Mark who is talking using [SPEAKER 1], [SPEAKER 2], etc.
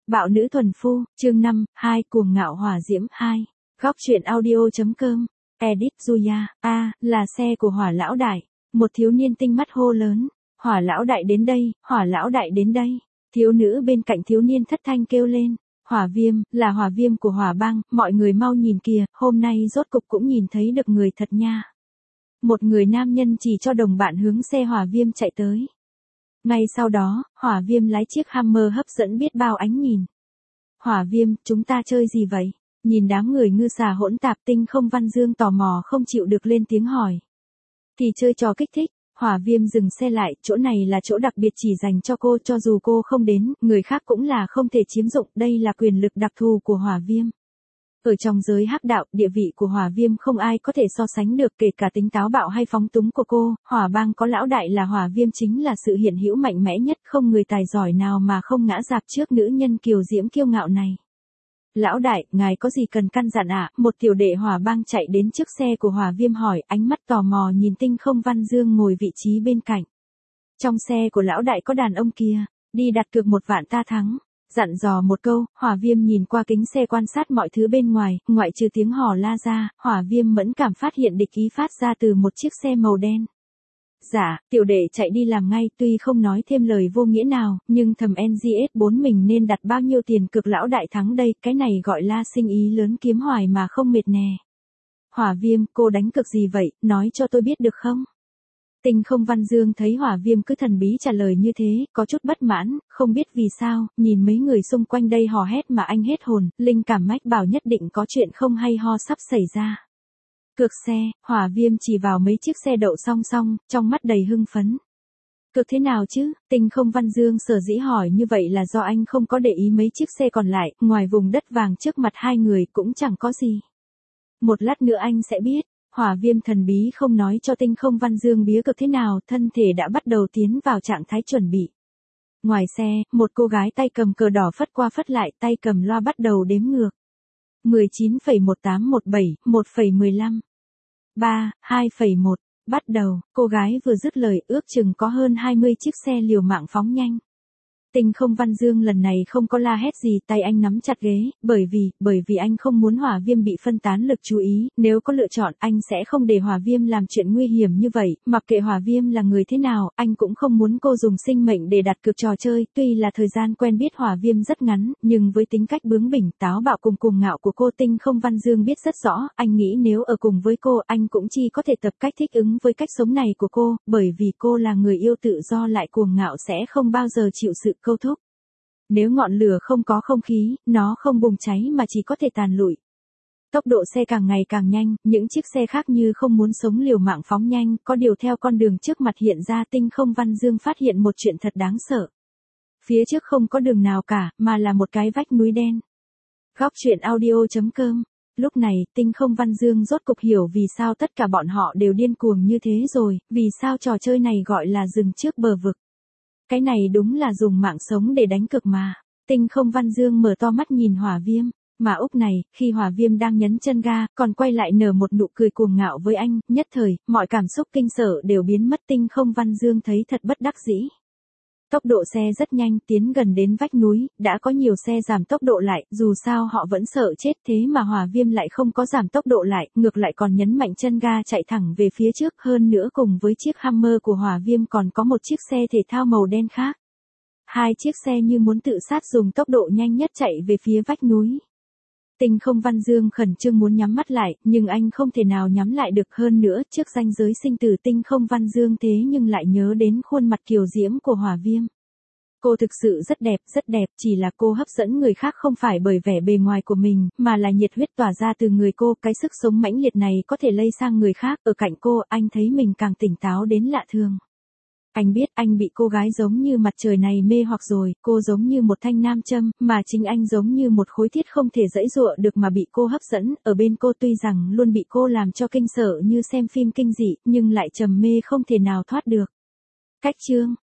[SPEAKER 1] Bạo nữ thuần phu, chương 5, 2 cuồng ngạo hỏa diễm 2. Góc truyện audio.com. Edit Julia. Là xe của Hỏa lão đại. Một thiếu niên tinh mắt hô lớn. Hỏa lão đại đến đây, Hỏa lão đại đến đây. Thiếu nữ bên cạnh thiếu niên thất thanh kêu lên. Hỏa viêm, là hỏa viêm của Hỏa bang, mọi người mau nhìn kìa, hôm nay rốt cục cũng nhìn thấy được người thật nha. Một người nam nhân chỉ cho đồng bạn hướng xe hỏa viêm chạy tới. Ngay sau đó, hỏa viêm lái chiếc Hammer hấp dẫn biết bao ánh nhìn. Hỏa viêm, chúng ta chơi gì vậy? Nhìn đám người ngư xà hỗn tạp, Tinh Không Văn Dương tò mò không chịu được lên tiếng hỏi. Thì chơi trò kích thích. Hỏa viêm dừng xe lại, chỗ này là chỗ đặc biệt chỉ dành cho cô, cho dù cô không đến, người khác cũng là không thể chiếm dụng, đây là quyền lực đặc thù của hỏa viêm. Ở trong giới hắc đạo, địa vị của hỏa viêm không ai có thể so sánh được, kể cả tính táo bạo hay phóng túng của cô, hỏa bang có lão đại là hỏa viêm chính là sự hiện hữu mạnh mẽ nhất, không người tài giỏi nào mà không ngã rạp trước nữ nhân kiều diễm kiêu ngạo này. Lão đại, ngài có gì cần căn dặn ạ? Một tiểu đệ hỏa bang chạy đến trước xe của hỏa viêm hỏi, ánh mắt tò mò nhìn Tinh Không Văn Dương ngồi vị trí bên cạnh. Trong xe của lão đại có đàn ông kia, đi đặt cược 1 vạn ta thắng. Dặn dò một câu, hỏa viêm nhìn qua kính xe quan sát mọi thứ bên ngoài, ngoại trừ tiếng hò la ra, hỏa viêm mẫn cảm phát hiện địch ý phát ra từ một chiếc xe màu đen. Dạ, tiểu đệ chạy đi làm ngay, tuy không nói thêm lời vô nghĩa nào, nhưng thầm NGS4 mình nên đặt bao nhiêu tiền cược lão đại thắng đây, cái này gọi là sinh ý lớn kiếm hoài mà không mệt nè. Hỏa viêm, cô đánh cược gì vậy, nói cho tôi biết được không? Tinh Không Văn Dương thấy hỏa viêm cứ thần bí trả lời như thế, có chút bất mãn, không biết vì sao, nhìn mấy người xung quanh đây hò hét mà anh hết hồn, linh cảm mách bảo nhất định có chuyện không hay ho sắp xảy ra. Cược xe, hỏa viêm chỉ vào mấy chiếc xe đậu song song, trong mắt đầy hưng phấn. Cược thế nào chứ? Tinh Không Văn Dương sở dĩ hỏi như vậy là do anh không có để ý mấy chiếc xe còn lại, ngoài vùng đất vàng trước mặt hai người cũng chẳng có gì. Một lát nữa anh sẽ biết. Hỏa viêm thần bí không nói cho Tinh Không Văn Dương bía cược thế nào, thân thể đã bắt đầu tiến vào trạng thái chuẩn bị. Ngoài xe, một cô gái tay cầm cờ đỏ phất qua phất lại, tay cầm loa bắt đầu đếm ngược. 19,1817, 1,15. 3, 2,1, bắt đầu, cô gái vừa dứt lời ước chừng có hơn 20 chiếc xe liều mạng phóng nhanh. Tinh Không Văn Dương lần này không có la hét gì, tay anh nắm chặt ghế, bởi vì anh không muốn hỏa viêm bị phân tán lực chú ý, nếu có lựa chọn anh sẽ không để hỏa viêm làm chuyện nguy hiểm như vậy, mặc kệ hỏa viêm là người thế nào, anh cũng không muốn cô dùng sinh mệnh để đặt cược trò chơi, tuy là thời gian quen biết hỏa viêm rất ngắn, nhưng với tính cách bướng bỉnh, táo bạo cùng cuồng ngạo của cô, Tinh Không Văn Dương biết rất rõ, anh nghĩ nếu ở cùng với cô, anh cũng chỉ có thể tập cách thích ứng với cách sống này của cô, bởi vì cô là người yêu tự do lại cuồng ngạo sẽ không bao giờ chịu sự câu thúc. Nếu ngọn lửa không có không khí, nó không bùng cháy mà chỉ có thể tàn lụi. Tốc độ xe càng ngày càng nhanh, những chiếc xe khác như không muốn sống liều mạng phóng nhanh, có điều theo con đường trước mặt hiện ra Tinh Không Văn Dương phát hiện một chuyện thật đáng sợ. Phía trước không có đường nào cả, mà là một cái vách núi đen. Góc truyện audio.com. Lúc này, Tinh Không Văn Dương rốt cục hiểu vì sao tất cả bọn họ đều điên cuồng như thế rồi, vì sao trò chơi này gọi là dừng trước bờ vực. Cái này đúng là dùng mạng sống để đánh cược mà. Tinh Không Văn Dương mở to mắt nhìn hỏa viêm. Mà úc này, khi hỏa viêm đang nhấn chân ga, còn quay lại nở một nụ cười cuồng ngạo với anh, nhất thời, mọi cảm xúc kinh sợ đều biến mất. Tinh Không Văn Dương thấy thật bất đắc dĩ. Tốc độ xe rất nhanh, tiến gần đến vách núi, đã có nhiều xe giảm tốc độ lại, dù sao họ vẫn sợ chết, thế mà hỏa viêm lại không có giảm tốc độ lại, ngược lại còn nhấn mạnh chân ga chạy thẳng về phía trước, hơn nữa cùng với chiếc Hammer của hỏa viêm còn có một chiếc xe thể thao màu đen khác. Hai chiếc xe như muốn tự sát dùng tốc độ nhanh nhất chạy về phía vách núi. Tinh Không Văn Dương khẩn trương muốn nhắm mắt lại, nhưng anh không thể nào nhắm lại được, hơn nữa, trước ranh giới sinh tử Tinh Không Văn Dương thế nhưng lại nhớ đến khuôn mặt kiều diễm của hỏa viêm. Cô thực sự rất đẹp, chỉ là cô hấp dẫn người khác không phải bởi vẻ bề ngoài của mình, mà là nhiệt huyết tỏa ra từ người cô, cái sức sống mãnh liệt này có thể lây sang người khác, ở cạnh cô, anh thấy mình càng tỉnh táo đến lạ thường. Anh biết anh bị cô gái giống như mặt trời này mê hoặc rồi, cô giống như một thanh nam châm, mà chính anh giống như một khối thiết không thể giãy giụa được mà bị cô hấp dẫn, ở bên cô tuy rằng luôn bị cô làm cho kinh sợ như xem phim kinh dị, nhưng lại trầm mê không thể nào thoát được. Cách chương